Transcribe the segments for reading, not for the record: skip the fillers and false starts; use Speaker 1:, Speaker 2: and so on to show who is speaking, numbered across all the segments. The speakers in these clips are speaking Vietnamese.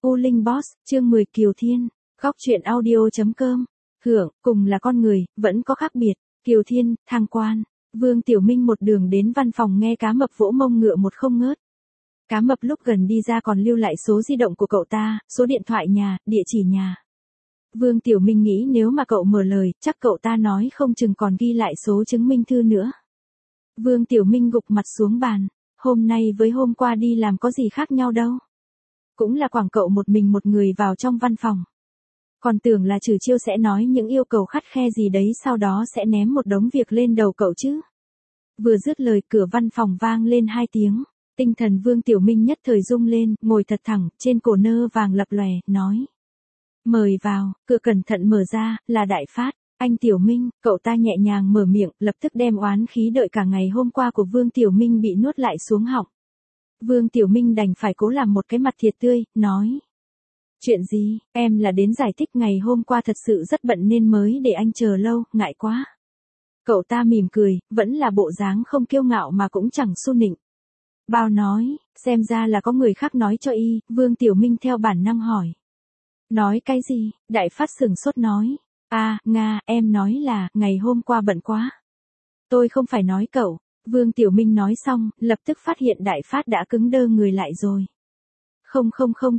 Speaker 1: U Linh Boss, chương 10 Kiều Thiên, góc truyện audio.com. Hưởng, cùng là con người, vẫn có khác biệt. Kiều Thiên, thang quan. Vương Tiểu Minh một đường đến văn phòng nghe cá mập vỗ mông ngựa một không ngớt. Cá mập lúc gần đi ra còn lưu lại số di động của cậu ta, số điện thoại nhà, địa chỉ nhà. Vương Tiểu Minh nghĩ nếu mà cậu mở lời, chắc cậu ta nói không chừng còn ghi lại số chứng minh thư nữa. Vương Tiểu Minh gục mặt xuống bàn. Hôm nay với hôm qua đi làm có gì khác nhau đâu. Cũng là quảng cậu một mình một người vào trong văn phòng. Còn tưởng là Trừ Chiêu sẽ nói những yêu cầu khắt khe gì đấy sau đó sẽ ném một đống việc lên đầu cậu chứ. Vừa dứt lời cửa văn phòng vang lên 2 tiếng. Tinh thần Vương Tiểu Minh nhất thời rung lên, ngồi thật thẳng, trên cổ nơ vàng lập lòe, nói. Mời vào, cửa cẩn thận mở ra, là Đại Phát. Anh Tiểu Minh, cậu ta nhẹ nhàng mở miệng, lập tức đem oán khí đợi cả ngày hôm qua của Vương Tiểu Minh bị nuốt lại xuống họng. Vương Tiểu Minh đành phải cố làm một cái mặt thiệt tươi, nói. Chuyện gì, em là đến giải thích ngày hôm qua thật sự rất bận nên mới để anh chờ lâu, ngại quá. Cậu ta mỉm cười, vẫn là bộ dáng không kiêu ngạo mà cũng chẳng su nịnh. Bao nói, xem ra là có người khác nói cho y, Vương Tiểu Minh theo bản năng hỏi. Nói cái gì, Đại Phát sửng sốt nói. Nga, em nói là, ngày hôm qua bận quá. Tôi không phải nói cậu. Vương Tiểu Minh nói xong, lập tức phát hiện Đại Phát đã cứng đơ người lại rồi. Không,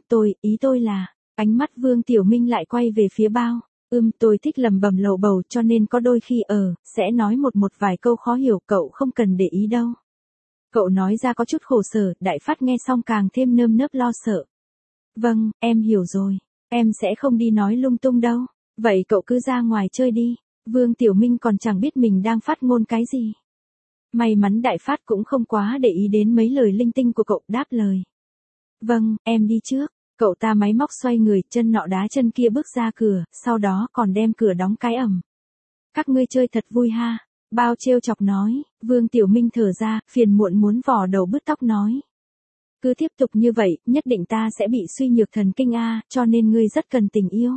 Speaker 1: ý tôi là, ánh mắt Vương Tiểu Minh lại quay về phía Bao. Tôi thích lầm bầm lầu bầu cho nên có đôi khi sẽ nói một vài câu khó hiểu, cậu không cần để ý đâu. Cậu nói ra có chút khổ sở, Đại Phát nghe xong càng thêm nơm nớp lo sợ. Vâng, em hiểu rồi, em sẽ không đi nói lung tung đâu. Vậy cậu cứ ra ngoài chơi đi. Vương Tiểu Minh còn chẳng biết mình đang phát ngôn cái gì. May mắn Đại Phát cũng không quá để ý đến mấy lời linh tinh của cậu, đáp lời. Vâng, em đi trước. Cậu ta máy móc xoay người, chân nọ đá chân kia bước ra cửa, sau đó còn đem cửa đóng cái ầm. Các ngươi chơi thật vui ha. Bao trêu chọc nói. Vương Tiểu Minh thở ra, phiền muộn muốn vò đầu bứt tóc nói. Cứ tiếp tục như vậy, nhất định ta sẽ bị suy nhược thần kinh cho nên ngươi rất cần tình yêu.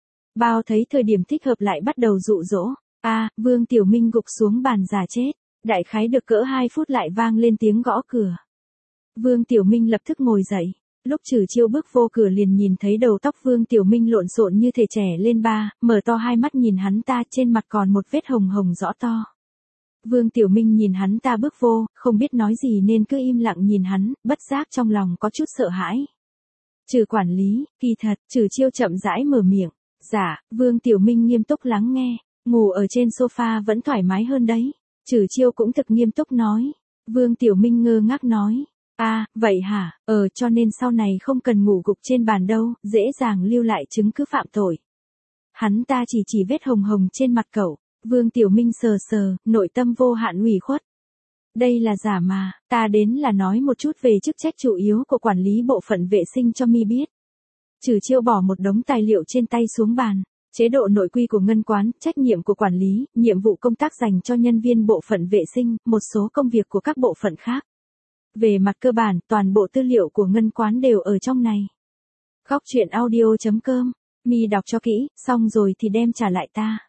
Speaker 1: Bao thấy thời điểm thích hợp lại bắt đầu dụ dỗ. Vương Tiểu Minh gục xuống bàn giả chết. Đại khái được cỡ 2 phút lại vang lên tiếng gõ cửa. Vương Tiểu Minh lập tức ngồi dậy. Lúc Trừ Chiêu bước vô cửa liền nhìn thấy đầu tóc Vương Tiểu Minh lộn xộn như thể trẻ lên 3, mở to hai mắt nhìn hắn ta, trên mặt còn một vết hồng hồng rõ to. Vương Tiểu Minh nhìn hắn ta bước vô, không biết nói gì nên cứ im lặng nhìn hắn, bất giác trong lòng có chút sợ hãi. Trừ quản lý, kỳ thật, Trừ Chiêu chậm rãi mở miệng. Dạ, Vương Tiểu Minh nghiêm túc lắng nghe, ngủ ở trên sofa vẫn thoải mái hơn đấy. Trừ Chiêu cũng thực nghiêm túc nói. Vương Tiểu Minh ngơ ngác nói. Vậy hả, cho nên sau này không cần ngủ gục trên bàn đâu, dễ dàng lưu lại chứng cứ phạm tội. Hắn ta chỉ vết hồng hồng trên mặt cậu. Vương Tiểu Minh sờ, nội tâm vô hạn ủy khuất. Đây là giả mà, ta đến là nói một chút về chức trách chủ yếu của quản lý bộ phận vệ sinh cho mi biết. Trừ Chiêu bỏ một đống tài liệu trên tay xuống bàn. Chế độ nội quy của ngân quán, trách nhiệm của quản lý, nhiệm vụ công tác dành cho nhân viên bộ phận vệ sinh, một số công việc của các bộ phận khác. Về mặt cơ bản, toàn bộ tư liệu của ngân quán đều ở trong này. Góc truyện audio.com, mi đọc cho kỹ, xong rồi thì đem trả lại ta.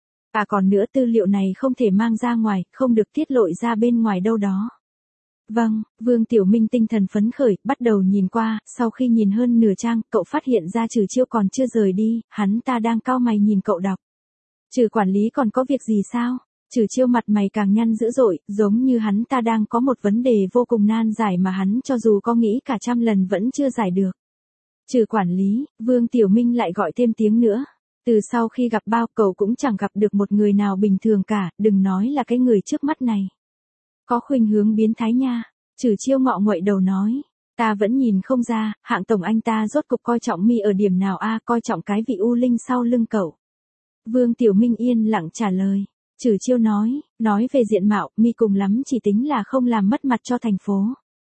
Speaker 1: Còn nữa tư liệu này không thể mang ra ngoài, không được tiết lộ ra bên ngoài đâu đó. Vâng, Vương Tiểu Minh tinh thần phấn khởi, bắt đầu nhìn qua, sau khi nhìn hơn nửa trang, cậu phát hiện ra Trừ Chiêu còn chưa rời đi, hắn ta đang cau mày nhìn cậu đọc. Trừ quản lý còn có việc gì sao? Trừ Chiêu mặt mày càng nhăn dữ dội, giống như hắn ta đang có một vấn đề vô cùng nan giải mà hắn cho dù có nghĩ cả trăm lần vẫn chưa giải được. Trừ quản lý, Vương Tiểu Minh lại gọi thêm tiếng nữa. Từ sau khi gặp Bao, cậu cũng chẳng gặp được một người nào bình thường cả, đừng nói là cái người trước mắt này. Có khuynh hướng biến thái nha. Trừ Chiêu ngọ nguậy đầu nói. Ta vẫn nhìn không ra, hạng tổng anh ta rốt cục coi trọng mi ở điểm nào coi trọng cái vị U Linh sau lưng cậu. Vương Tiểu Minh yên lặng trả lời. Trừ Chiêu nói về diện mạo, mi cùng lắm chỉ tính là không làm mất mặt cho thành phố.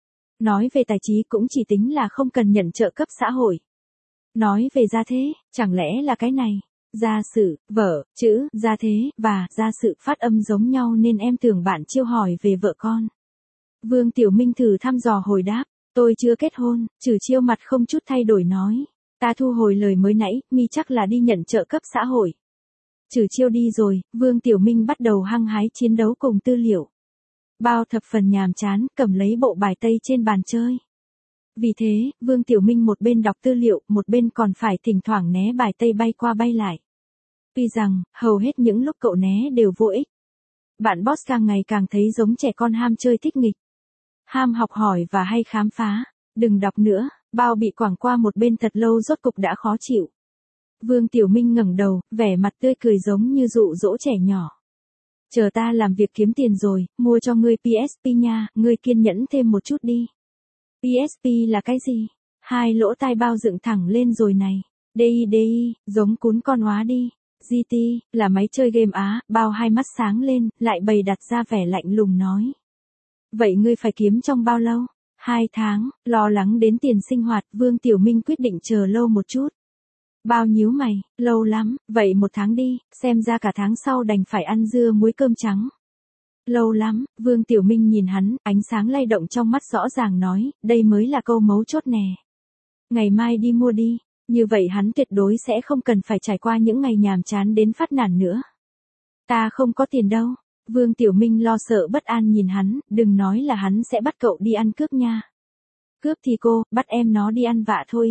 Speaker 1: Nói về tài trí cũng chỉ tính là không cần nhận trợ cấp xã hội. Nói về gia thế, chẳng lẽ là cái này. Gia sự, vợ, chữ, gia thế, và gia sự phát âm giống nhau nên em tưởng bạn Chiêu hỏi về vợ con. Vương Tiểu Minh thử thăm dò hồi đáp, tôi chưa kết hôn. Trừ Chiêu mặt không chút thay đổi nói. Ta thu hồi lời mới nãy, mi chắc là đi nhận trợ cấp xã hội. Trừ Chiêu đi rồi, Vương Tiểu Minh bắt đầu hăng hái chiến đấu cùng tư liệu. Bao thập phần nhàm chán, cầm lấy bộ bài tây trên bàn chơi. Vì thế, Vương Tiểu Minh một bên đọc tư liệu, một bên còn phải thỉnh thoảng né bài tây bay qua bay lại. Tuy rằng, hầu hết những lúc cậu né đều vô ích. Bạn boss càng ngày càng thấy giống trẻ con ham chơi thích nghịch. Ham học hỏi và hay khám phá. Đừng đọc nữa, bao bị quẳng qua một bên thật lâu rốt cục đã khó chịu. Vương Tiểu Minh ngẩng đầu, vẻ mặt tươi cười giống như dụ dỗ trẻ nhỏ. Chờ ta làm việc kiếm tiền rồi, mua cho ngươi PSP nha, ngươi kiên nhẫn thêm một chút đi. PSP là cái gì? Hai lỗ tai bao dựng thẳng lên rồi này. DI, giống cún con hóa đi. GT, là máy chơi game á, bao hai mắt sáng lên, lại bày đặt ra vẻ lạnh lùng nói. Vậy ngươi phải kiếm trong bao lâu? 2 tháng, lo lắng đến tiền sinh hoạt, Vương Tiểu Minh quyết định chờ lâu một chút. Bao nhíu mày, lâu lắm, vậy 1 tháng đi, xem ra cả tháng sau đành phải ăn dưa muối cơm trắng. Lâu lắm, Vương Tiểu Minh nhìn hắn, ánh sáng lay động trong mắt rõ ràng nói, đây mới là câu mấu chốt nè. Ngày mai đi mua đi, như vậy hắn tuyệt đối sẽ không cần phải trải qua những ngày nhàm chán đến phát nản nữa. Ta không có tiền đâu. Vương Tiểu Minh lo sợ bất an nhìn hắn, đừng nói là hắn sẽ bắt cậu đi ăn cướp nha. Cướp thì cô, bắt em nó đi ăn vạ thôi.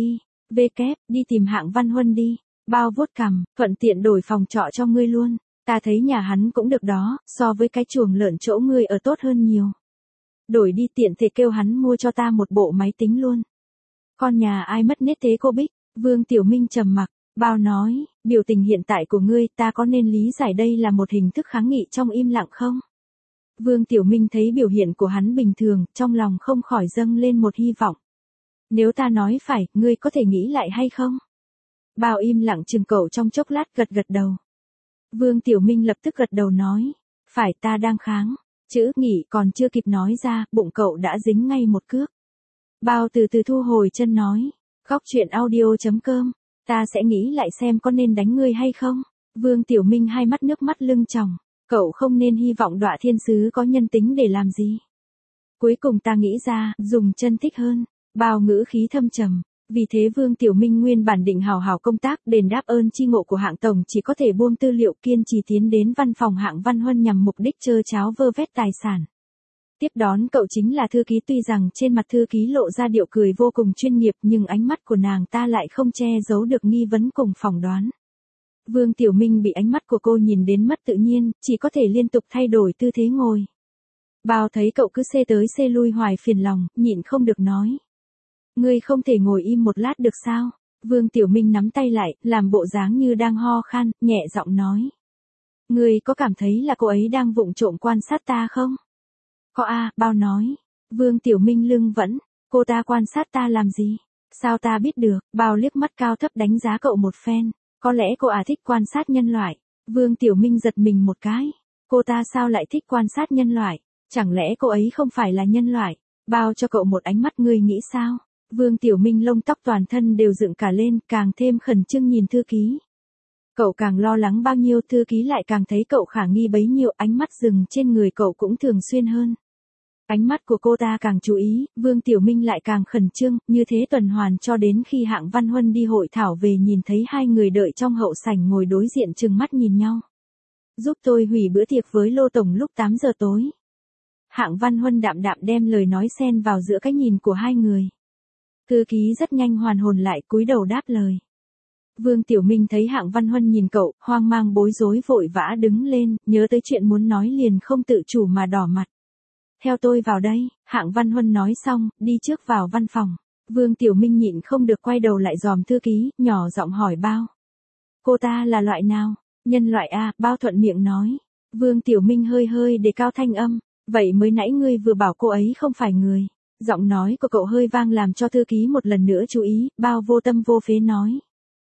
Speaker 1: Đi tìm Hạng Văn Huân đi. Bao vuốt cằm, thuận tiện đổi phòng trọ cho ngươi luôn. Ta thấy nhà hắn cũng được đó, so với cái chuồng lợn chỗ ngươi ở tốt hơn nhiều. Đổi đi tiện thể kêu hắn mua cho ta một bộ máy tính luôn. Con nhà ai mất nết thế cô Bích? Vương Tiểu Minh trầm mặc. Bao nói, biểu tình hiện tại của ngươi ta có nên lý giải đây là một hình thức kháng nghị trong im lặng không? Vương Tiểu Minh thấy biểu hiện của hắn bình thường, trong lòng không khỏi dâng lên một hy vọng. Nếu ta nói phải, ngươi có thể nghĩ lại hay không? Bao im lặng chừng cậu trong chốc lát gật gật đầu. Vương Tiểu Minh lập tức gật đầu nói, phải ta đang kháng. Chữ nghỉ còn chưa kịp nói ra, bụng cậu đã dính ngay một cước. Bao từ từ thu hồi chân nói, góc chuyện audio.com. Ta sẽ nghĩ lại xem có nên đánh ngươi hay không. Vương Tiểu Minh hai mắt nước mắt lưng tròng. Cậu không nên hy vọng Đọa Thiên Sứ có nhân tính để làm gì. Cuối cùng ta nghĩ ra, dùng chân thích hơn. Bao ngữ khí thâm trầm. Vì thế Vương Tiểu Minh nguyên bản định hào hào công tác đền đáp ơn chi ngộ của Hạng Tổng chỉ có thể buông tư liệu kiên trì tiến đến văn phòng Hạng Văn Huân nhằm mục đích trơ cháo vơ vét tài sản. Tiếp đón cậu chính là thư ký, tuy rằng trên mặt thư ký lộ ra điệu cười vô cùng chuyên nghiệp nhưng ánh mắt của nàng ta lại không che giấu được nghi vấn cùng phỏng đoán. Vương Tiểu Minh bị ánh mắt của cô nhìn đến mất tự nhiên, chỉ có thể liên tục thay đổi tư thế ngồi. Bao thấy cậu cứ xê tới xê lui hoài phiền lòng, nhịn không được nói. Ngươi không thể ngồi im một lát được sao? Vương Tiểu Minh nắm tay lại, làm bộ dáng như đang ho khan, nhẹ giọng nói. Ngươi có cảm thấy là cô ấy đang vụng trộm quan sát ta không? Có à, Bao nói. Vương Tiểu Minh lưng vẫn, cô ta quan sát ta làm gì? Sao ta biết được? Bao liếc mắt cao thấp đánh giá cậu một phen. Có lẽ cô thích quan sát nhân loại. Vương Tiểu Minh giật mình một cái. Cô ta sao lại thích quan sát nhân loại? Chẳng lẽ cô ấy không phải là nhân loại? Bao cho cậu một ánh mắt, ngươi nghĩ sao? Vương Tiểu Minh lông tóc toàn thân đều dựng cả lên, càng thêm khẩn trương nhìn thư ký. Cậu càng lo lắng bao nhiêu, thư ký lại càng thấy cậu khả nghi bấy nhiêu, ánh mắt dừng trên người cậu cũng thường xuyên hơn. Ánh mắt của cô ta càng chú ý, Vương Tiểu Minh lại càng khẩn trương, như thế tuần hoàn cho đến khi Hạng Văn Huân đi hội thảo về nhìn thấy hai người đợi trong hậu sảnh ngồi đối diện trừng mắt nhìn nhau. Giúp tôi hủy bữa tiệc với Lô Tổng lúc 8 giờ tối. Hạng Văn Huân đạm đạm đem lời nói xen vào giữa cái nhìn của hai người. Thư ký rất nhanh hoàn hồn lại, cúi đầu đáp lời. Vương Tiểu Minh thấy Hạng Văn Huân nhìn cậu, hoang mang bối rối vội vã đứng lên, nhớ tới chuyện muốn nói liền không tự chủ mà đỏ mặt. Theo tôi vào đây, Hạng Văn Huân nói xong, đi trước vào văn phòng. Vương Tiểu Minh nhịn không được quay đầu lại dòm thư ký, nhỏ giọng hỏi Bao. Cô ta là loại nào? Nhân loại à, Bao thuận miệng nói. Vương Tiểu Minh hơi hơi đề cao thanh âm. Vậy mới nãy ngươi vừa bảo cô ấy không phải người. Giọng nói của cậu hơi vang làm cho thư ký một lần nữa chú ý, Bao vô tâm vô phế nói.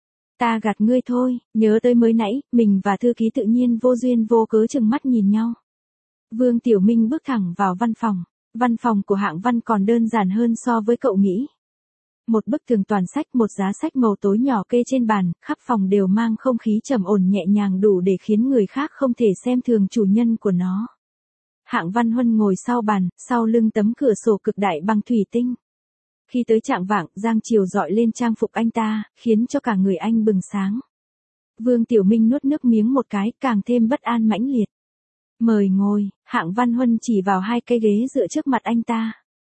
Speaker 1: Ta gạt ngươi thôi, nhớ tới mới nãy, mình và thư ký tự nhiên vô duyên vô cớ chừng mắt nhìn nhau. Vương Tiểu Minh bước thẳng vào văn phòng. Văn phòng của Hạng Văn còn đơn giản hơn so với cậu nghĩ. Một bức tường toàn sách, một giá sách màu tối nhỏ kê trên bàn, khắp phòng đều mang không khí trầm ổn nhẹ nhàng đủ để khiến người khác không thể xem thường chủ nhân của nó. Hạng Văn Huân ngồi sau bàn, sau lưng tấm cửa sổ cực đại bằng thủy tinh. Khi tới trạng vạng, giang chiều dọi lên trang phục anh ta, khiến cho cả người anh bừng sáng. Vương Tiểu Minh nuốt nước miếng một cái, càng thêm bất an mãnh liệt. Mời ngồi, Hạng Văn Huân chỉ vào hai cây ghế dựa trước mặt anh ta.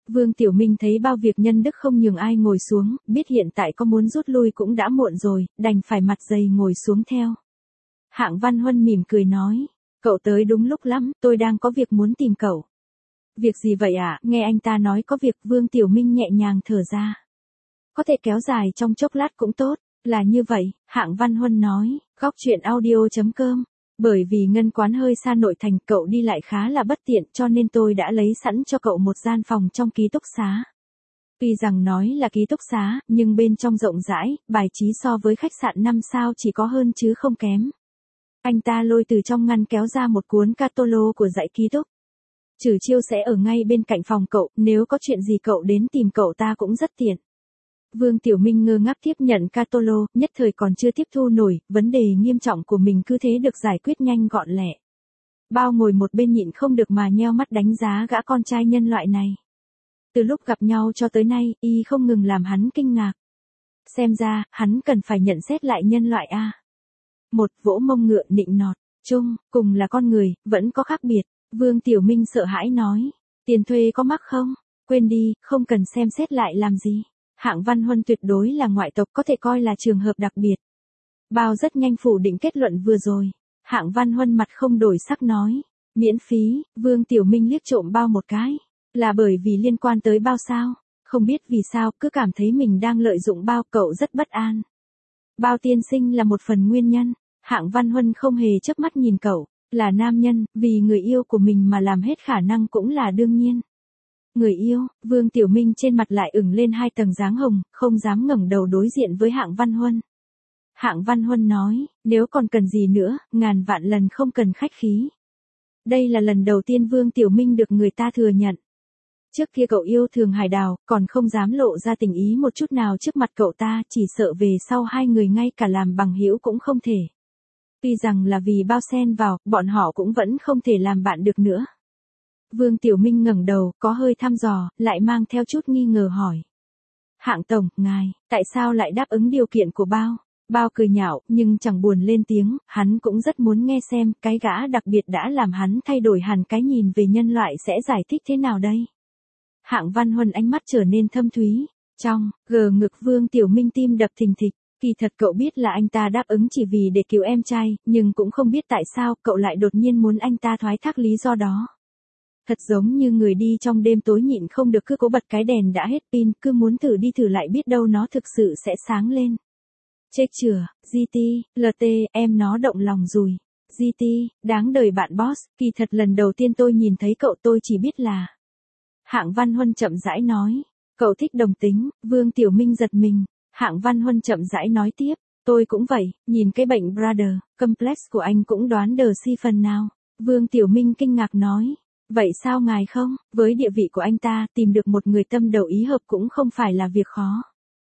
Speaker 1: Vương Tiểu Minh thấy bao việc nhân đức không nhường ai ngồi xuống, biết hiện tại có muốn rút lui cũng đã muộn rồi, đành phải mặt dày ngồi xuống theo. Hạng Văn Huân mỉm cười nói, cậu tới đúng lúc lắm, tôi đang có việc muốn tìm cậu. Việc gì vậy ạ? Nghe anh ta nói có việc, Vương Tiểu Minh nhẹ nhàng thở ra. Có thể kéo dài trong chốc lát cũng tốt, là như vậy, Hạng Văn Huân nói, góc chuyện audio.com. Bởi vì ngân quán hơi xa nội thành, cậu đi lại khá là bất tiện cho nên tôi đã lấy sẵn cho cậu một gian phòng trong ký túc xá. Tuy rằng nói là ký túc xá, nhưng bên trong rộng rãi, bài trí so với khách sạn 5 sao chỉ có hơn chứ không kém. Anh ta lôi từ trong ngăn kéo ra một cuốn catalog của dãy ký túc. Trử Chiêu sẽ ở ngay bên cạnh phòng cậu, nếu có chuyện gì cậu đến tìm cậu ta cũng rất tiện. Vương Tiểu Minh ngơ ngác tiếp nhận catalog, nhất thời còn chưa tiếp thu nổi, vấn đề nghiêm trọng của mình cứ thế được giải quyết nhanh gọn lẹ. Bao ngồi một bên nhịn không được mà nheo mắt đánh giá gã con trai nhân loại này. Từ lúc gặp nhau cho tới nay, y không ngừng làm hắn kinh ngạc. Xem ra, hắn cần phải nhận xét lại nhân loại a. Một, vỗ mông ngựa nịnh nọt, chung, cùng là con người, vẫn có khác biệt. Vương Tiểu Minh sợ hãi nói, tiền thuê có mắc không? Quên đi, không cần xem xét lại làm gì. Hạng Văn Huân tuyệt đối là ngoại tộc, có thể coi là trường hợp đặc biệt. Bao rất nhanh phủ định kết luận vừa rồi. Hạng Văn Huân mặt không đổi sắc nói, miễn phí. Vương Tiểu Minh liếc trộm Bao một cái. Là bởi vì liên quan tới Bao sao? Không biết vì sao, cứ cảm thấy mình đang lợi dụng Bao, cậu rất bất an. Bao tiên sinh là một phần nguyên nhân. Hạng Văn Huân không hề chớp mắt nhìn cậu, là nam nhân, vì người yêu của mình mà làm hết khả năng cũng là đương nhiên. Người yêu, Vương Tiểu Minh trên mặt lại ửng lên 2 tầng dáng hồng, không dám ngẩng đầu đối diện với Hạng Văn Huân. Hạng Văn Huân nói, nếu còn cần gì nữa, ngàn vạn lần không cần khách khí. Đây là lần đầu tiên Vương Tiểu Minh được người ta thừa nhận. Trước kia cậu yêu thường Hải Đào, còn không dám lộ ra tình ý một chút nào trước mặt cậu ta, chỉ sợ về sau hai người ngay cả làm bằng hữu cũng không thể. Tuy rằng là vì Bao xen vào, bọn họ cũng vẫn không thể làm bạn được nữa. Vương Tiểu Minh ngẩng đầu, có hơi thăm dò, lại mang theo chút nghi ngờ hỏi. Hạng tổng, ngài, tại sao lại đáp ứng điều kiện của Bao? Bao cười nhạo, nhưng chẳng buồn lên tiếng, hắn cũng rất muốn nghe xem, cái gã đặc biệt đã làm hắn thay đổi hẳn cái nhìn về nhân loại sẽ giải thích thế nào đây? Hạng Văn Huân ánh mắt trở nên thâm thúy, trong, ngực Vương Tiểu Minh tim đập thình thịch. Kỳ thật cậu biết là anh ta đáp ứng chỉ vì để cứu em trai, nhưng cũng không biết tại sao cậu lại đột nhiên muốn anh ta thoái thác lý do đó. Thật giống như người đi trong đêm tối nhịn không được cứ cố bật cái đèn đã hết pin, cứ muốn thử đi thử lại biết đâu nó thực sự sẽ sáng lên. Chết chửa, GT, LT, em nó động lòng rồi. GT, đáng đời bạn boss, kỳ thật lần đầu tiên tôi nhìn thấy cậu tôi chỉ biết là. Hạng Văn Huân chậm rãi nói, cậu thích đồng tính. Vương Tiểu Minh giật mình. Hạng Văn Huân chậm rãi nói tiếp, tôi cũng vậy, nhìn cái bệnh brother complex của anh cũng đoán đờ si phần nào. Vương Tiểu Minh kinh ngạc nói, vậy sao ngài không, với địa vị của anh ta, tìm được một người tâm đầu ý hợp cũng không phải là việc khó.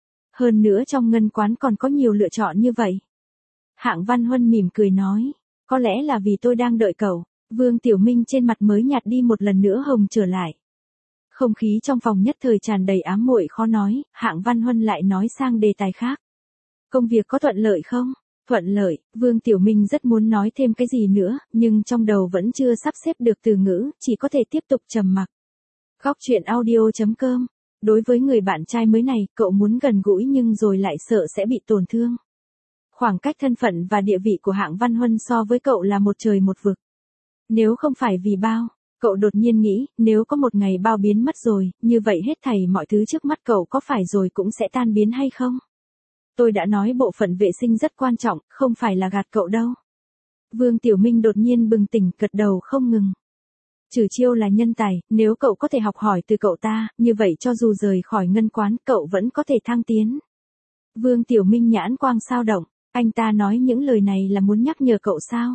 Speaker 1: Hơn nữa trong ngân quán còn có nhiều lựa chọn như vậy. Hạng Văn Huân mỉm cười nói, có lẽ là vì tôi đang đợi cậu. Vương Tiểu Minh trên mặt mới nhạt đi một lần nữa hồng trở lại. Không khí trong phòng nhất thời tràn đầy ám muội khó nói, Hạng Văn Huân lại nói sang đề tài khác. Công việc có thuận lợi không? Thuận lợi, Vương Tiểu Minh rất muốn nói thêm cái gì nữa, nhưng trong đầu vẫn chưa sắp xếp được từ ngữ, chỉ có thể tiếp tục trầm mặc. Góc chuyện audio.com. Đối với người bạn trai mới này, cậu muốn gần gũi nhưng rồi lại sợ sẽ bị tổn thương. Khoảng cách thân phận và địa vị của Hạng Văn Huân so với cậu là một trời một vực. Nếu không phải vì Bao, cậu đột nhiên nghĩ, nếu có một ngày Bao biến mất rồi, như vậy hết thảy mọi thứ trước mắt cậu có phải rồi cũng sẽ tan biến hay không? Tôi đã nói bộ phận vệ sinh rất quan trọng, không phải là gạt cậu đâu. Vương Tiểu Minh đột nhiên bừng tỉnh, gật đầu không ngừng. Trử Chiêu là nhân tài, nếu cậu có thể học hỏi từ cậu ta, như vậy cho dù rời khỏi ngân quán, cậu vẫn có thể thăng tiến. Vương Tiểu Minh nhãn quang sao động, anh ta nói những lời này là muốn nhắc nhở cậu sao?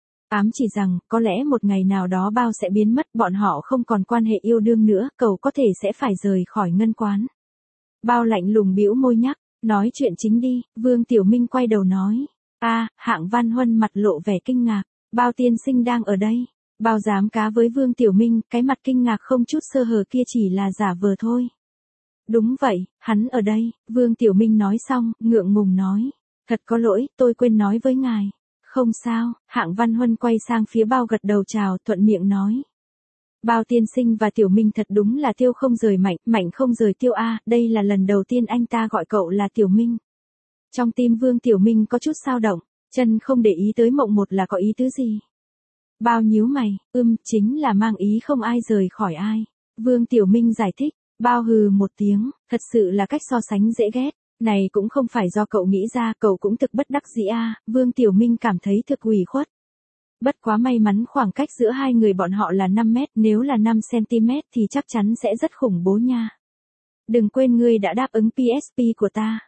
Speaker 1: Ám chỉ rằng, có lẽ một ngày nào đó Bao sẽ biến mất, bọn họ không còn quan hệ yêu đương nữa, cậu có thể sẽ phải rời khỏi ngân quán. Bao lạnh lùng bĩu môi nhắc, nói chuyện chính đi. Vương Tiểu Minh quay đầu nói, Hạng Văn Huân mặt lộ vẻ kinh ngạc, Bao tiên sinh đang ở đây. Bao dám cá với Vương Tiểu Minh, cái mặt kinh ngạc không chút sơ hở kia chỉ là giả vờ thôi. Đúng vậy, hắn ở đây. Vương Tiểu Minh nói xong, ngượng ngùng nói, thật có lỗi, tôi quên nói với ngài. Không sao. Hạng Văn Huân quay sang phía Bao gật đầu chào, thuận miệng nói, Bao tiên sinh và Tiểu Minh thật đúng là tiêu không rời Mạnh, Mạnh không rời tiêu a, đây là lần đầu tiên anh ta gọi cậu là Tiểu Minh. Trong tim Vương Tiểu Minh có chút dao động, chân không để ý tới Mộng Một là có ý tứ gì. Bao nhíu mày, chính là mang ý không ai rời khỏi ai. Vương Tiểu Minh giải thích, Bao hừ một tiếng, thật sự là cách so sánh dễ ghét. Này cũng không phải do cậu nghĩ ra, cậu cũng thực bất đắc dĩ a. Vương Tiểu Minh cảm thấy thực ủy khuất. Bất quá may mắn khoảng cách giữa hai người bọn họ là 5 mét, nếu là 5 cm thì chắc chắn sẽ rất khủng bố nha. Đừng quên ngươi đã đáp ứng PSP của ta.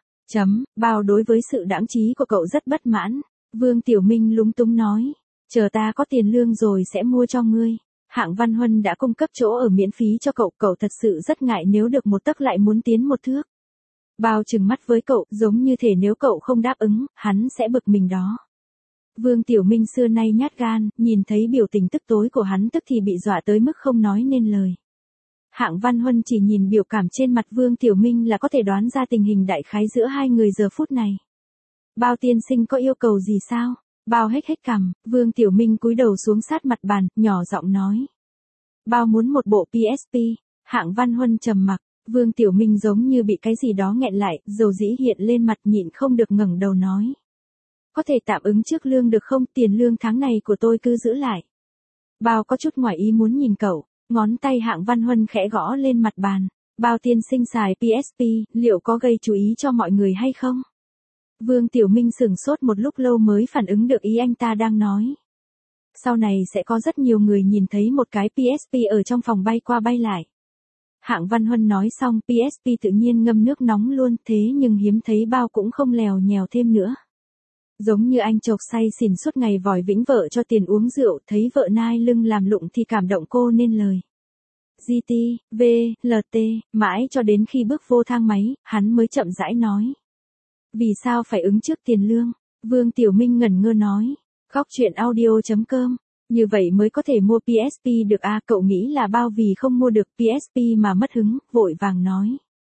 Speaker 1: Bao đối với sự đãng trí của cậu rất bất mãn. Vương Tiểu Minh lúng túng nói, chờ ta có tiền lương rồi sẽ mua cho ngươi. Hạng Văn Huân đã cung cấp chỗ ở miễn phí cho cậu, cậu thật sự rất ngại nếu được một tấc lại muốn tiến một thước. Bao trừng mắt với cậu, giống như thể nếu cậu không đáp ứng, hắn sẽ bực mình đó. Vương Tiểu Minh xưa nay nhát gan, nhìn thấy biểu tình tức tối của hắn tức thì bị dọa tới mức không nói nên lời. Hạng Văn Huân chỉ nhìn biểu cảm trên mặt Vương Tiểu Minh là có thể đoán ra tình hình đại khái giữa hai người giờ phút này. Bao tiên sinh có yêu cầu gì sao? Bao hếch cằm, Vương Tiểu Minh cúi đầu xuống sát mặt bàn, nhỏ giọng nói. Bao muốn một bộ PSP, Hạng Văn Huân trầm mặc, Vương Tiểu Minh giống như bị cái gì đó nghẹn lại, dầu dĩ hiện lên mặt nhịn không được ngẩng đầu nói. Có thể tạm ứng trước lương được không, tiền lương tháng này của tôi cứ giữ lại. Bao có chút ngoài ý muốn nhìn cậu, ngón tay Hạng Văn Huân khẽ gõ lên mặt bàn. Bao tiên sinh xài PSP, liệu có gây chú ý cho mọi người hay không? Vương Tiểu Minh sửng sốt một lúc lâu mới phản ứng được ý anh ta đang nói. Sau này sẽ có rất nhiều người nhìn thấy một cái PSP ở trong phòng bay qua bay lại. Hạng Văn Huân nói xong PSP tự nhiên ngâm nước nóng luôn, thế nhưng hiếm thấy Bao cũng không lèo nhèo thêm nữa. Giống như anh chộc say xỉn suốt ngày vòi vĩnh vợ cho tiền uống rượu, thấy vợ nai lưng làm lụng thì cảm động cô nên lời. GT, V, LT, mãi cho đến khi bước vô thang máy, hắn mới chậm rãi nói. Vì sao phải ứng trước tiền lương? Vương Tiểu Minh ngẩn ngơ nói. Góc chuyện audio.com. Như vậy mới có thể mua PSP được à, cậu nghĩ là Bao vì không mua được PSP mà mất hứng, vội vàng nói.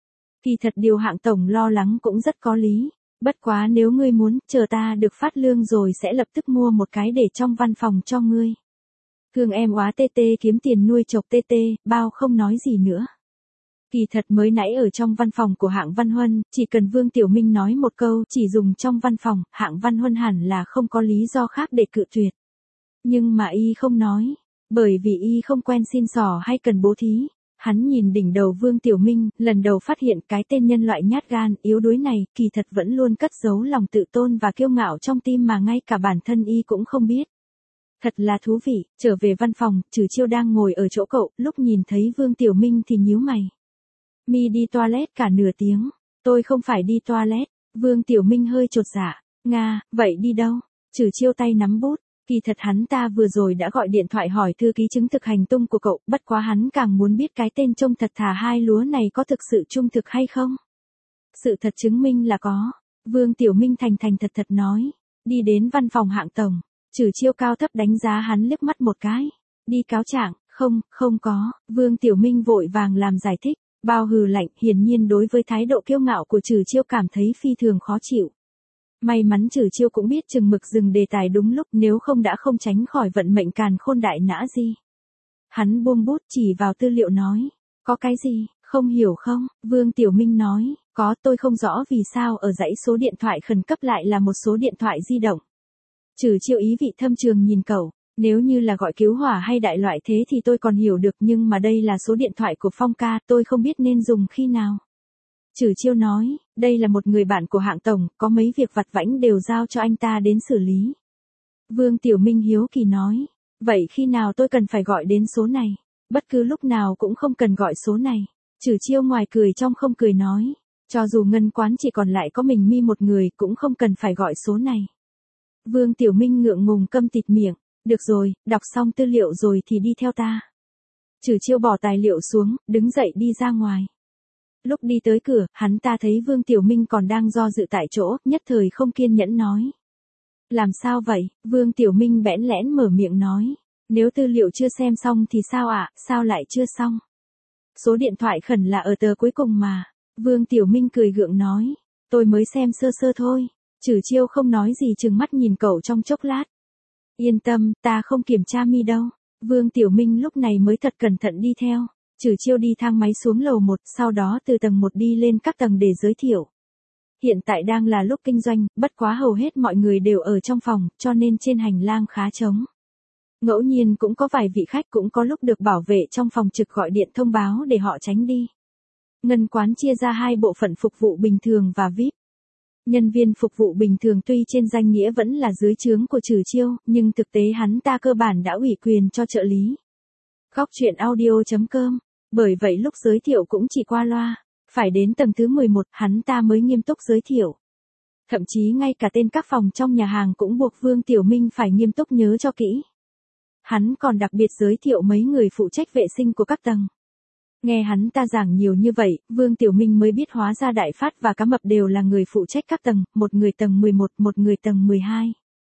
Speaker 1: Kỳ thật điều Hạng tổng lo lắng cũng rất có lý. Bất quá nếu ngươi muốn, chờ ta được phát lương rồi sẽ lập tức mua một cái để trong văn phòng cho ngươi. Thương em oá tê tê kiếm tiền nuôi chộc tê tê, Bao không nói gì nữa. Kỳ thật mới nãy ở trong văn phòng của Hạng Văn Huân, chỉ cần Vương Tiểu Minh nói một câu chỉ dùng trong văn phòng, Hạng Văn Huân hẳn là không có lý do khác để cự tuyệt. Nhưng mà y không nói, bởi vì y không quen xin xỏ hay cần bố thí. Hắn nhìn đỉnh đầu Vương Tiểu Minh, lần đầu phát hiện cái tên nhân loại nhát gan, yếu đuối này, kỳ thật vẫn luôn cất giấu lòng tự tôn và kiêu ngạo trong tim mà ngay cả bản thân y cũng không biết. Thật là thú vị, trở về văn phòng, Trừ Chiêu đang ngồi ở chỗ cậu, lúc nhìn thấy Vương Tiểu Minh thì nhíu mày. Mi đi toilet cả nửa tiếng, tôi không phải đi toilet, Vương Tiểu Minh hơi chột dạ, Nga, vậy đi đâu? Trừ Chiêu tay nắm bút. Kỳ thật hắn ta vừa rồi đã gọi điện thoại hỏi thư ký chứng thực hành tung của cậu, bất quá hắn càng muốn biết cái tên trông thật thà hai lúa này có thực sự trung thực hay không. Sự thật chứng minh là có. Vương Tiểu Minh thành thật nói. Đi đến văn phòng Hạng tổng, Trừ Chiêu cao thấp đánh giá hắn liếc mắt một cái. Đi cáo trạng, không có. Vương Tiểu Minh vội vàng làm giải thích. Bao hừ lạnh, hiển nhiên đối với thái độ kiêu ngạo của Trừ Chiêu cảm thấy phi thường khó chịu. May mắn Trừ Chiêu cũng biết chừng mực dừng đề tài đúng lúc, nếu không đã không tránh khỏi vận mệnh càn khôn đại nã gì. Hắn buông bút chỉ vào tư liệu nói. Có cái gì, không hiểu không? Vương Tiểu Minh nói. Có, tôi không rõ vì sao ở dãy số điện thoại khẩn cấp lại là một số điện thoại di động. Trừ Chiêu ý vị thâm trường nhìn cậu. Nếu như là gọi cứu hỏa hay đại loại thế thì tôi còn hiểu được, nhưng mà đây là số điện thoại của Phong ca, tôi không biết nên dùng khi nào. Trừ Chiêu nói, đây là một người bạn của Hạng tổng, có mấy việc vặt vãnh đều giao cho anh ta đến xử lý. Vương Tiểu Minh hiếu kỳ nói, vậy khi nào tôi cần phải gọi đến số này? Bất cứ lúc nào cũng không cần gọi số này. Trừ Chiêu ngoài cười trong không cười nói, cho dù ngân quán chỉ còn lại có mình mi một người cũng không cần phải gọi số này. Vương Tiểu Minh ngượng ngùng câm tịt miệng, được rồi, đọc xong tư liệu rồi thì đi theo ta. Trừ Chiêu bỏ tài liệu xuống, đứng dậy đi ra ngoài. Lúc đi tới cửa, hắn ta thấy Vương Tiểu Minh còn đang do dự tại chỗ, nhất thời không kiên nhẫn nói. Làm sao vậy? Vương Tiểu Minh bẽn lẽn mở miệng nói. Nếu tư liệu chưa xem xong thì sao ạ, sao lại chưa xong? Số điện thoại khẩn là ở tờ cuối cùng mà. Vương Tiểu Minh cười gượng nói. Tôi mới xem sơ sơ thôi. Trừ Chiêu không nói gì, trừng mắt nhìn cậu trong chốc lát. Yên tâm, ta không kiểm tra mi đâu. Vương Tiểu Minh lúc này mới thật cẩn thận đi theo. Trử Chiêu đi thang máy xuống lầu 1, sau đó từ tầng 1 đi lên các tầng để giới thiệu. Hiện tại đang là lúc kinh doanh, bất quá hầu hết mọi người đều ở trong phòng, cho nên trên hành lang khá trống. Ngẫu nhiên cũng có vài vị khách cũng có lúc được bảo vệ trong phòng trực gọi điện thông báo để họ tránh đi. Ngân quán chia ra hai bộ phận phục vụ bình thường và VIP. Nhân viên phục vụ bình thường tuy trên danh nghĩa vẫn là dưới trướng của Trử Chiêu, nhưng thực tế hắn ta cơ bản đã ủy quyền cho trợ lý. Góc chuyện audio.com. Bởi vậy lúc giới thiệu cũng chỉ qua loa. Phải đến tầng thứ 11 hắn ta mới nghiêm túc giới thiệu. Thậm chí ngay cả tên các phòng trong nhà hàng cũng buộc Vương Tiểu Minh phải nghiêm túc nhớ cho kỹ. Hắn còn đặc biệt giới thiệu mấy người phụ trách vệ sinh của các tầng. Nghe hắn ta giảng nhiều như vậy, Vương Tiểu Minh mới biết hóa ra Đại Phát và Cá Mập đều là người phụ trách các tầng, một người tầng 11, một người tầng 12.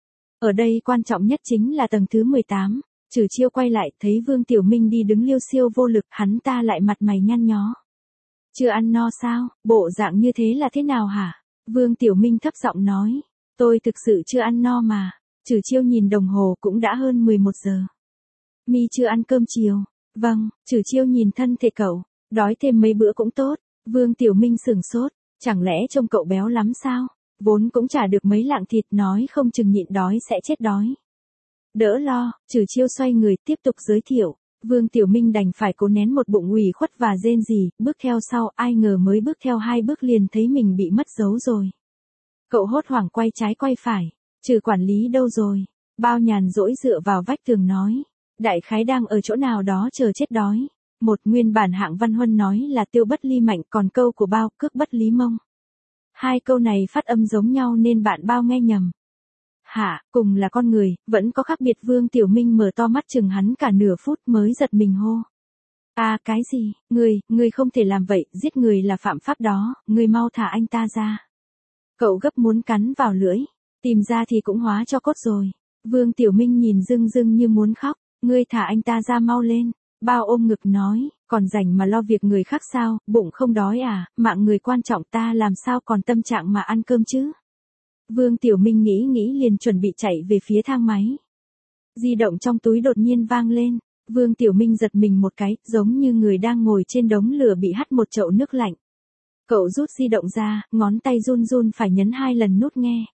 Speaker 1: Ở đây quan trọng nhất chính là tầng thứ 18. Trử Chiêu quay lại, thấy Vương Tiểu Minh đi đứng liêu xiêu vô lực, hắn ta lại mặt mày nhăn nhó. Chưa ăn no sao, bộ dạng như thế là thế nào hả? Vương Tiểu Minh thấp giọng nói. Tôi thực sự chưa ăn no mà. Trử Chiêu nhìn đồng hồ cũng đã hơn 11 giờ. Mi chưa ăn cơm chiều. Vâng, Trử Chiêu nhìn thân thể cậu. Đói thêm mấy bữa cũng tốt. Vương Tiểu Minh sửng sốt. Chẳng lẽ trông cậu béo lắm sao? Vốn cũng chả được mấy lạng thịt, nói không chừng nhịn đói sẽ chết đói. Đỡ lo, Trử Chiêu xoay người tiếp tục giới thiệu. Vương Tiểu Minh đành phải cố nén một bụng ủy khuất và rên rỉ, bước theo sau, ai ngờ mới bước theo 2 bước liền thấy mình bị mất dấu rồi. Cậu hốt hoảng quay trái quay phải. Trừ quản lý đâu rồi? Bao nhàn rỗi dựa vào vách tường nói. Đại khái đang ở chỗ nào đó chờ chết đói. Một nguyên bản Hạng Văn Huân nói là tiêu bất ly mạnh, còn câu của Bao cước bất lý mông. Hai câu này phát âm giống nhau nên bạn Bao nghe nhầm. Hả, cùng là con người, vẫn có khác biệt. Vương Tiểu Minh mở to mắt chừng hắn cả nửa phút mới giật mình hô. À cái gì, ngươi không thể làm vậy, giết người là phạm pháp đó, ngươi mau thả anh ta ra. Cậu gấp muốn cắn vào lưỡi, tìm ra thì cũng hóa cho cốt rồi. Vương Tiểu Minh nhìn rưng rưng như muốn khóc, ngươi thả anh ta ra mau lên. Bao ôm ngực nói, còn rảnh mà lo việc người khác sao, bụng không đói à, mạng người quan trọng, ta làm sao còn tâm trạng mà ăn cơm chứ. Vương Tiểu Minh nghĩ liền chuẩn bị chạy về phía thang máy. Di động trong túi đột nhiên vang lên, Vương Tiểu Minh giật mình một cái, giống như người đang ngồi trên đống lửa bị hắt một chậu nước lạnh. Cậu rút di động ra, ngón tay run run phải nhấn 2 lần nút nghe.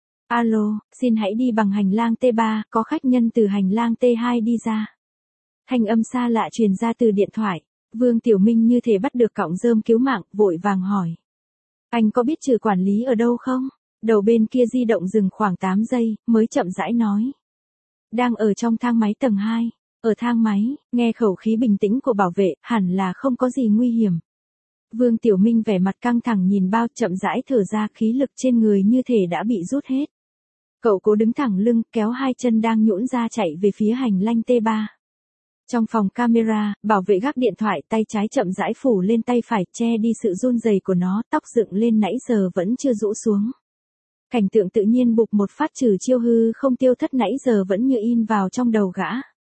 Speaker 1: Alo, xin hãy đi bằng hành lang T3, có khách nhân từ hành lang T2 đi ra. Thanh âm xa lạ truyền ra từ điện thoại. Vương Tiểu Minh như thể bắt được cọng rơm cứu mạng, vội vàng hỏi. Anh có biết Trừ quản lý ở đâu không? Đầu bên kia di động dừng khoảng 8 giây, mới chậm rãi nói. Đang ở trong thang máy tầng 2. Ở thang máy, nghe khẩu khí bình tĩnh của bảo vệ, hẳn là không có gì nguy hiểm. Vương Tiểu Minh vẻ mặt căng thẳng nhìn Bao, chậm rãi thở ra, khí lực trên người như thể đã bị rút hết. Cậu cố đứng thẳng lưng, kéo 2 chân đang nhũn ra chạy về phía hành lang T3. Trong phòng camera, bảo vệ gác điện thoại, tay trái chậm rãi phủ lên tay phải, che đi sự run rẩy của nó, tóc dựng lên nãy giờ vẫn chưa rũ xuống. Cảnh tượng tự nhiên bục một phát. Trừ Chiêu hư không tiêu thất nãy giờ vẫn như in vào trong đầu gã.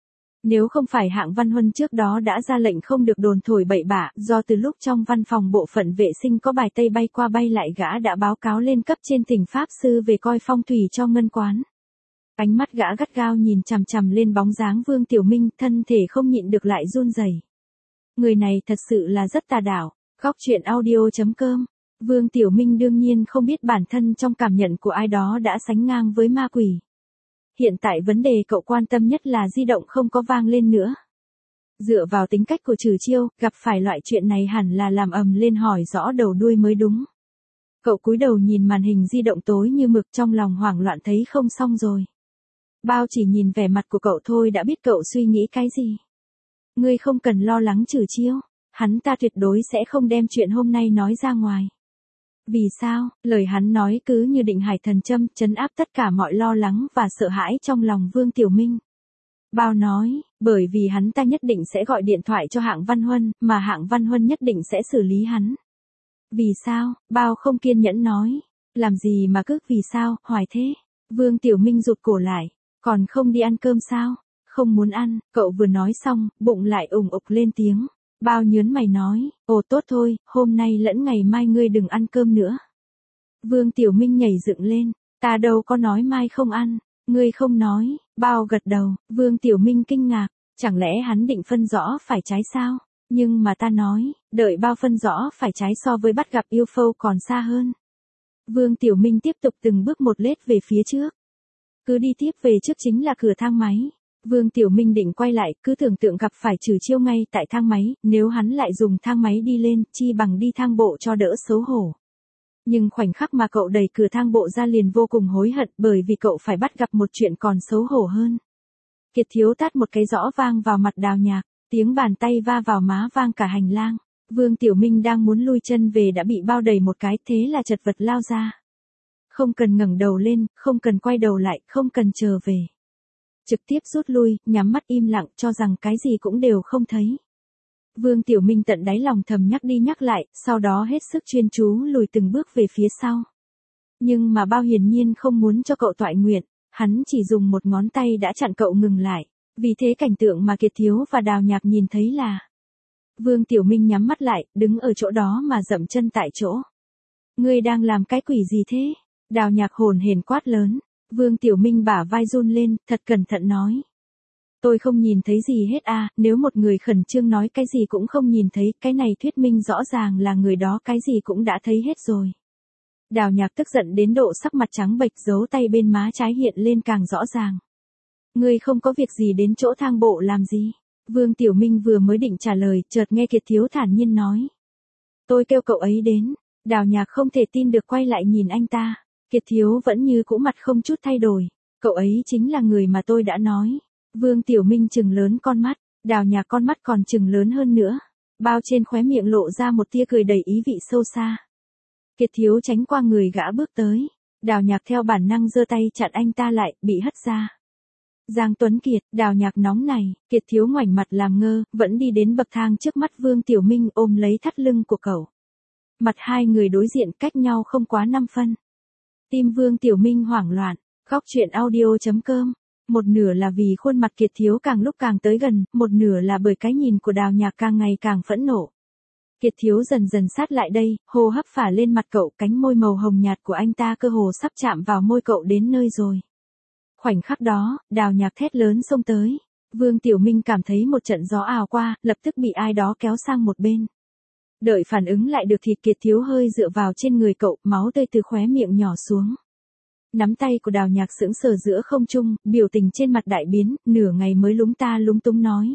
Speaker 1: Nếu không phải Hạng Văn Huân trước đó đã ra lệnh không được đồn thổi bậy bạ, do từ lúc trong văn phòng bộ phận vệ sinh có bài tây bay qua bay lại, gã đã báo cáo lên cấp trên thỉnh pháp sư về coi phong thủy cho ngân quán. Ánh mắt gã gắt gao nhìn chằm chằm lên bóng dáng Vương Tiểu Minh, thân thể không nhịn được lại run rẩy. Người này thật sự là rất tà đạo. Góc chuyện audio.com. Vương Tiểu Minh đương nhiên không biết bản thân trong cảm nhận của ai đó đã sánh ngang với ma quỷ. Hiện tại vấn đề cậu quan tâm nhất là di động không có vang lên nữa. Dựa vào tính cách của Trừ Chiêu, gặp phải loại chuyện này hẳn là làm ầm lên hỏi rõ đầu đuôi mới đúng. Cậu cúi đầu nhìn màn hình di động tối như mực, trong lòng hoảng loạn thấy không xong rồi. Bao chỉ nhìn vẻ mặt của cậu thôi đã biết cậu suy nghĩ cái gì. Ngươi không cần lo lắng Trừ Chiêu, hắn ta tuyệt đối sẽ không đem chuyện hôm nay nói ra ngoài. Vì sao? Lời hắn nói cứ như định hải thần châm, trấn áp tất cả mọi lo lắng và sợ hãi trong lòng Vương Tiểu Minh. Bao nói, bởi vì hắn ta nhất định sẽ gọi điện thoại cho Hạng Văn Huân, mà Hạng Văn Huân nhất định sẽ xử lý hắn. Vì sao? Bao không kiên nhẫn nói. Làm gì mà cứ vì sao, hoài thế. Vương Tiểu Minh rụt cổ lại. Còn không đi ăn cơm sao? Không muốn ăn. Cậu vừa nói xong, bụng lại ủng ục lên tiếng. Bao nhớn mày nói, ồ tốt thôi, hôm nay lẫn ngày mai ngươi đừng ăn cơm nữa. Vương Tiểu Minh nhảy dựng lên, ta đâu có nói mai không ăn, ngươi không nói. Bao gật đầu, Vương Tiểu Minh kinh ngạc, Chẳng lẽ hắn định phân rõ phải trái sao? Nhưng mà ta nói, đợi bao phân rõ phải trái so với bắt gặp yêu phâu còn xa hơn. Vương Tiểu Minh tiếp tục từng bước một lết về phía trước. Cứ đi tiếp về trước chính là cửa thang máy. Vương Tiểu Minh định quay lại, cứ tưởng tượng gặp phải Trử Chiêu ngay tại thang máy, nếu hắn lại dùng thang máy đi lên, chi bằng đi thang bộ cho đỡ xấu hổ. Nhưng khoảnh khắc mà cậu đẩy cửa thang bộ ra liền vô cùng hối hận bởi vì cậu phải bắt gặp một chuyện còn xấu hổ hơn. Kiệt Thiếu tát một cái rõ vang vào mặt Đào Nhạc, tiếng bàn tay va vào má vang cả hành lang. Vương Tiểu Minh đang muốn lui chân về đã bị bao đầy một cái, thế là chật vật lao ra. Không cần ngẩng đầu lên, không cần quay đầu lại, không cần chờ về. Trực tiếp rút lui, nhắm mắt im lặng cho rằng cái gì cũng đều không thấy. Vương Tiểu Minh tận đáy lòng thầm nhắc đi nhắc lại, sau đó hết sức chuyên chú lùi từng bước về phía sau. Nhưng mà Bao hiển nhiên không muốn cho cậu toại nguyện, hắn chỉ dùng một ngón tay đã chặn cậu ngừng lại. Vì thế cảnh tượng mà Kiệt Thiếu và Đào Nhạc nhìn thấy là Vương Tiểu Minh nhắm mắt lại, đứng ở chỗ đó mà dậm chân tại chỗ. Ngươi đang làm cái quỷ gì thế? Đào Nhạc hồn hển quát lớn. Vương Tiểu Minh bả vai run lên, thật cẩn thận nói. Tôi không nhìn thấy gì hết à, nếu một người khẩn trương nói cái gì cũng không nhìn thấy, cái này thuyết minh rõ ràng là người đó cái gì cũng đã thấy hết rồi. Đào Nhạc tức giận đến độ sắc mặt trắng bệch, dấu tay bên má trái hiện lên càng rõ ràng. Ngươi không có việc gì đến chỗ thang bộ làm gì? Vương Tiểu Minh vừa mới định trả lời, chợt nghe Kiệt Thiếu thản nhiên nói. Tôi kêu cậu ấy đến. Đào Nhạc không thể tin được quay lại nhìn anh ta. Kiệt Thiếu vẫn như cũ mặt không chút thay đổi. Cậu ấy chính là người mà tôi đã nói. Vương Tiểu Minh trừng lớn con mắt. Đào Nhạc con mắt còn trừng lớn hơn nữa. Bao trên khóe miệng lộ ra một tia cười đầy ý vị sâu xa. Kiệt Thiếu tránh qua người gã bước tới. Đào Nhạc theo bản năng giơ tay chặn anh ta lại, bị hất ra. Giang Tuấn Kiệt, Đào Nhạc nóng này, Kiệt Thiếu ngoảnh mặt làm ngơ, vẫn đi đến bậc thang trước mắt Vương Tiểu Minh ôm lấy thắt lưng của cậu. Mặt hai người đối diện cách nhau không quá 5 phân. Tim Vương Tiểu Minh hoảng loạn, khóc chuyện audio.com. Một nửa là vì khuôn mặt Kiệt Thiếu càng lúc càng tới gần, một nửa là bởi cái nhìn của Đào Nhạc càng ngày càng phẫn nộ. Kiệt Thiếu dần dần sát lại đây, hô hấp phả lên mặt cậu, cánh môi màu hồng nhạt của anh ta cơ hồ sắp chạm vào môi cậu đến nơi rồi. Khoảnh khắc đó, Đào Nhạc thét lớn xông tới. Vương Tiểu Minh cảm thấy một trận gió ào qua, lập tức bị ai đó kéo sang một bên. Đợi phản ứng lại được thì Kiệt Thiếu hơi dựa vào trên người cậu, máu tươi từ khóe miệng nhỏ xuống. Nắm tay của Đào Nhạc sững sờ giữa không trung, biểu tình trên mặt đại biến, nửa ngày mới lúng ta lúng túng nói.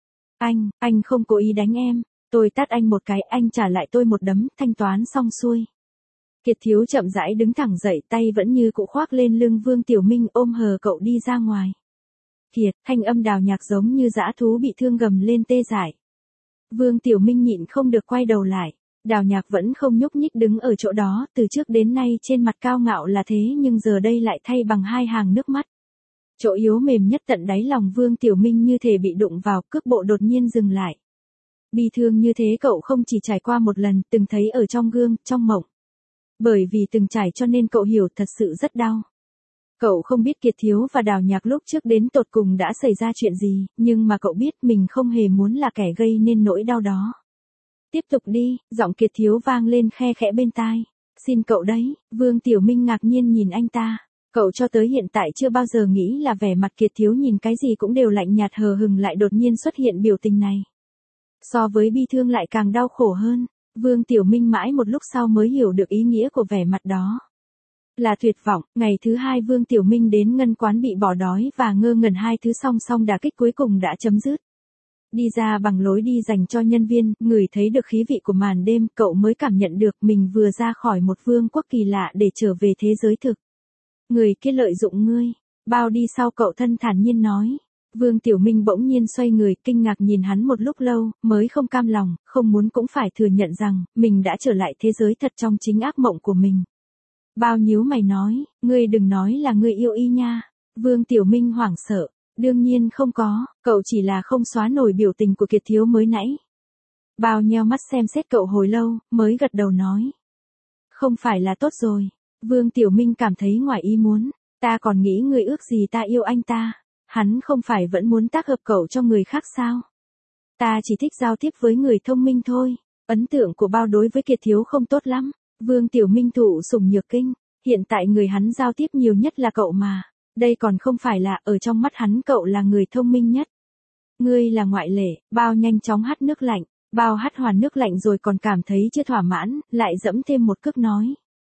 Speaker 1: Anh không cố ý đánh em, tôi tát anh một cái, anh trả lại tôi một đấm, thanh toán xong xuôi. Kiệt Thiếu chậm rãi đứng thẳng dậy, tay vẫn như cũ khoác lên lưng Vương Tiểu Minh, ôm hờ cậu đi ra ngoài. Kiệt, thanh âm Đào Nhạc giống như dã thú bị thương gầm lên tê dại. Vương Tiểu Minh nhịn không được quay đầu lại. Đào Nhạc vẫn không nhúc nhích đứng ở chỗ đó, từ trước đến nay trên mặt cao ngạo là thế nhưng giờ đây lại thay bằng hai hàng nước mắt. Chỗ yếu mềm nhất tận đáy lòng Vương Tiểu Minh như thể bị đụng vào, cước bộ đột nhiên dừng lại. Bi thương như thế cậu không chỉ trải qua một lần, từng thấy ở trong gương, trong mộng. Bởi vì từng trải cho nên cậu hiểu thật sự rất đau. Cậu không biết Kiệt Thiếu và Đào Nhạc lúc trước đến tột cùng đã xảy ra chuyện gì, nhưng mà cậu biết mình không hề muốn là kẻ gây nên nỗi đau đó. Tiếp tục đi, giọng Kiệt Thiếu vang lên khe khẽ bên tai. Xin cậu đấy, Vương Tiểu Minh ngạc nhiên nhìn anh ta. Cậu cho tới hiện tại chưa bao giờ nghĩ là vẻ mặt Kiệt Thiếu nhìn cái gì cũng đều lạnh nhạt hờ hừng lại đột nhiên xuất hiện biểu tình này. So với bi thương lại càng đau khổ hơn. Vương Tiểu Minh mãi một lúc sau mới hiểu được ý nghĩa của vẻ mặt đó. Là tuyệt vọng, ngày thứ hai Vương Tiểu Minh đến ngân quán bị bỏ đói và ngơ ngẩn, hai thứ song song đả kích cuối cùng đã chấm dứt. Đi ra bằng lối đi dành cho nhân viên, ngửi thấy được khí vị của màn đêm, cậu mới cảm nhận được mình vừa ra khỏi một vương quốc kỳ lạ để trở về thế giới thực. Người kia lợi dụng ngươi. Bao đi sau cậu thân thản nhiên nói. Vương Tiểu Minh bỗng nhiên xoay người, kinh ngạc nhìn hắn một lúc lâu, mới không cam lòng, không muốn cũng phải thừa nhận rằng, mình đã trở lại thế giới thật trong chính ác mộng của mình. Bao nhíu mày nói, ngươi đừng nói là ngươi yêu y nha. Vương Tiểu Minh hoảng sợ, đương nhiên không có, cậu chỉ là không xóa nổi biểu tình của Kiệt Thiếu mới nãy. Bao nheo mắt xem xét cậu hồi lâu, mới gật đầu nói. Không phải là tốt rồi. Vương Tiểu Minh cảm thấy ngoài ý muốn, ta còn nghĩ ngươi ước gì ta yêu anh ta. Hắn không phải vẫn muốn tác hợp cậu cho người khác sao? Ta chỉ thích giao tiếp với người thông minh thôi. Ấn tượng của Bao đối với Kiệt Thiếu không tốt lắm. Vương Tiểu Minh thụ sủng nhược kinh. Hiện tại người hắn giao tiếp nhiều nhất là cậu mà. Đây còn không phải là ở trong mắt hắn cậu là người thông minh nhất. Ngươi là ngoại lệ, bao nhanh chóng hắt nước lạnh, bao hắt hoàn nước lạnh rồi còn cảm thấy chưa thỏa mãn, lại dẫm thêm một cước nói.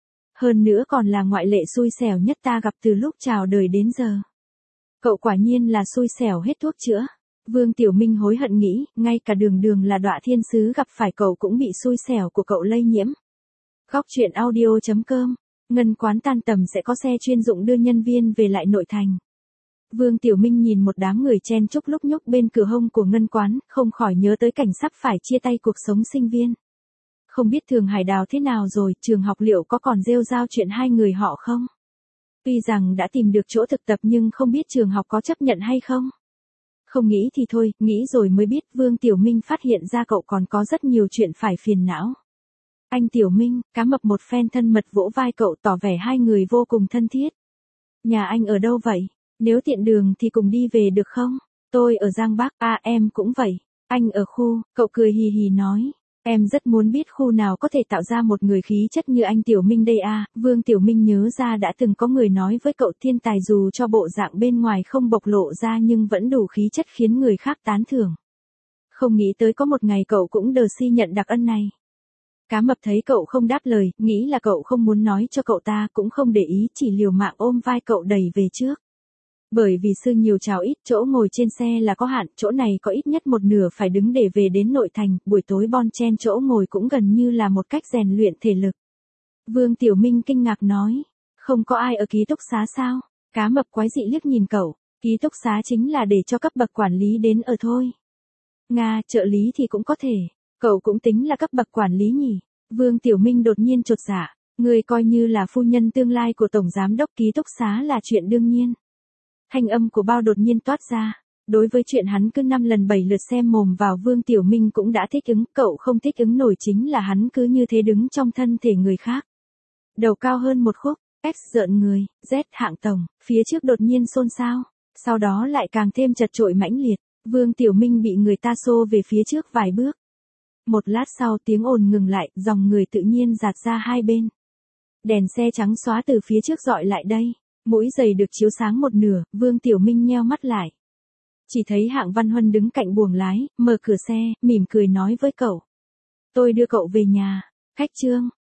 Speaker 1: Hơn nữa còn là ngoại lệ xui xẻo nhất ta gặp từ lúc chào đời đến giờ. Cậu quả nhiên là xui xẻo hết thuốc chữa. Vương Tiểu Minh hối hận nghĩ, ngay cả Đường Đường là đọa thiên sứ gặp phải cậu cũng bị xui xẻo của cậu lây nhiễm. Góc truyện audio.com. Ngân quán tan tầm sẽ có xe chuyên dụng đưa nhân viên về lại nội thành. Vương Tiểu Minh nhìn một đám người chen chúc lúc nhúc bên cửa hông của ngân quán, không khỏi nhớ tới cảnh sắp phải chia tay cuộc sống sinh viên. Không biết Thường Hải Đào thế nào rồi, trường học liệu có còn rêu rao chuyện hai người họ không? Tuy rằng đã tìm được chỗ thực tập nhưng không biết trường học có chấp nhận hay không? Không nghĩ thì thôi, nghĩ rồi mới biết. Vương Tiểu Minh phát hiện ra cậu còn có rất nhiều chuyện phải phiền não. Anh Tiểu Minh, cá mập một phen thân mật vỗ vai cậu tỏ vẻ hai người vô cùng thân thiết. Nhà anh ở đâu vậy? Nếu tiện đường thì cùng đi về được không? Tôi ở Giang Bắc, em cũng vậy. Anh ở khu, cậu cười hì hì nói. Em rất muốn biết khu nào có thể tạo ra một người khí chất như anh Tiểu Minh đây à. Vương Tiểu Minh nhớ ra đã từng có người nói với cậu thiên tài dù cho bộ dạng bên ngoài không bộc lộ ra nhưng vẫn đủ khí chất khiến người khác tán thưởng. Không nghĩ tới có một ngày cậu cũng đờ si nhận đặc ân này. Cá mập thấy cậu không đáp lời, nghĩ là cậu không muốn nói cho cậu ta, cũng không để ý, chỉ liều mạng ôm vai cậu đẩy về trước. Bởi vì sư nhiều chào ít, chỗ ngồi trên xe là có hạn, chỗ này có ít nhất một nửa phải đứng để về đến nội thành, buổi tối bon chen chỗ ngồi cũng gần như là một cách rèn luyện thể lực. Vương Tiểu Minh kinh ngạc nói, không có ai ở ký túc xá sao? Cá mập quái dị liếc nhìn cậu, ký túc xá chính là để cho cấp bậc quản lý đến ở thôi. Nga, trợ lý thì cũng có thể, cậu cũng tính là cấp bậc quản lý nhỉ? Vương Tiểu Minh đột nhiên chột dạ, người coi như là phu nhân tương lai của tổng giám đốc ký túc xá là chuyện đương nhiên. Thanh âm của Bao đột nhiên toát ra. Đối với chuyện hắn cứ 5 lần 7 lượt xem mồm vào Vương Tiểu Minh cũng đã thích ứng, cậu không thích ứng nổi chính là hắn cứ như thế đứng trong thân thể người khác. Đầu cao hơn một khúc, X rợn người, Z hạng tổng, phía trước đột nhiên xôn xao, sau đó lại càng thêm chật chội mãnh liệt, Vương Tiểu Minh bị người ta xô về phía trước vài bước. Một lát sau tiếng ồn ngừng lại, dòng người tự nhiên dạt ra hai bên. Đèn xe trắng xóa từ phía trước dọi lại đây. Mũi giày được chiếu sáng một nửa, Vương Tiểu Minh nheo mắt lại. Chỉ thấy Hạng Văn Huân đứng cạnh buồng lái, mở cửa xe, mỉm cười nói với cậu. Tôi đưa cậu về nhà. Khách Trương,